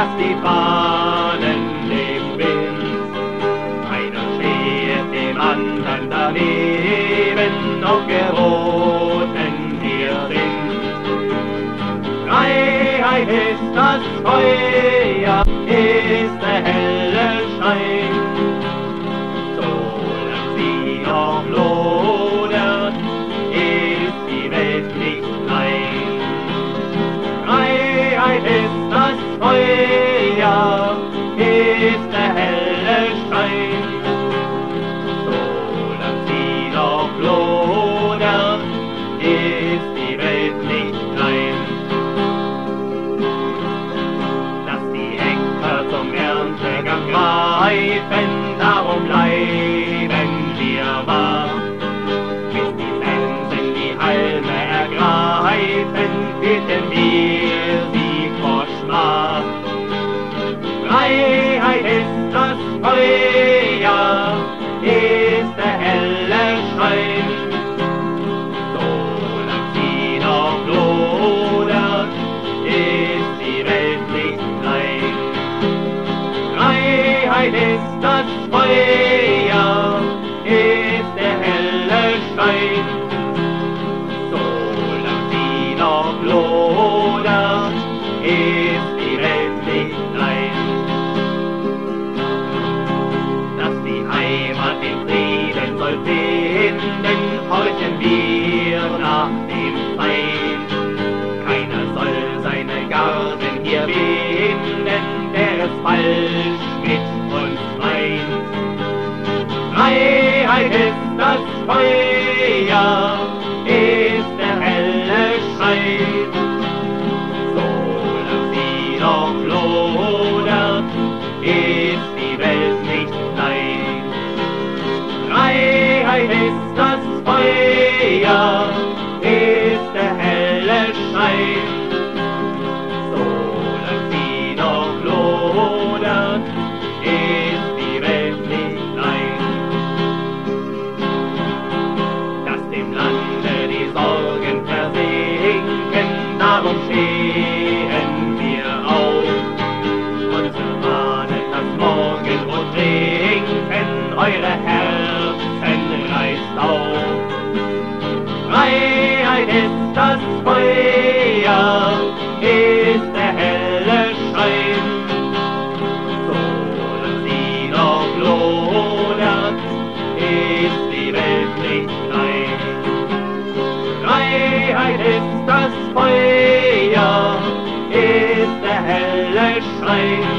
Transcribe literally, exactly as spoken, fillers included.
dass die Fahnen im Wind. Einer steht dem anderen daneben, ob geboten wir sind. Freiheit ist das Feuer, ist der helle Schein. Solange sie noch lodert, ist die Welt nicht klein. Freiheit ist das Feuer, ist der helle Schein. Solange sie noch lodert, ist die Welt nicht klein. Dass die Äcker zum Erntegang greifen, darum bleiben wir wach. Bis die Sensen die Halme ergreifen, hüten wir sie vor Schmach. Freiheit ist das Feuer, ist der helle Schein. Solange sie noch lodert, ist die Welt nicht klein. Freiheit ist das Feuer, ist der helle Schein. Solange sie noch lodert, ist die Welt nicht klein. Dass die Heimat den Frieden soll finden, horchen wir nach dem Feind. Keiner soll seine Garten hier binden, der es falsch mit uns meint. Freiheit ist das Feuer, ist der helle Schein. Solange sie noch lodert, ist die Welt nicht klein. Freiheit ist das Feuer, ist der helle Schein. Solange sie noch lodert, ist die Welt nicht klein. Dass dem Lande die Sorgen versinken, darum stehen wir auf. Und zermahnen das Morgenrot trinken, eure Herzen reißt auf. Freiheit ist das Feuer, ist der helle Schein. Solange sie noch lodert, ist die Welt nicht klein. Freiheit ist das Feuer, ist der helle Schein.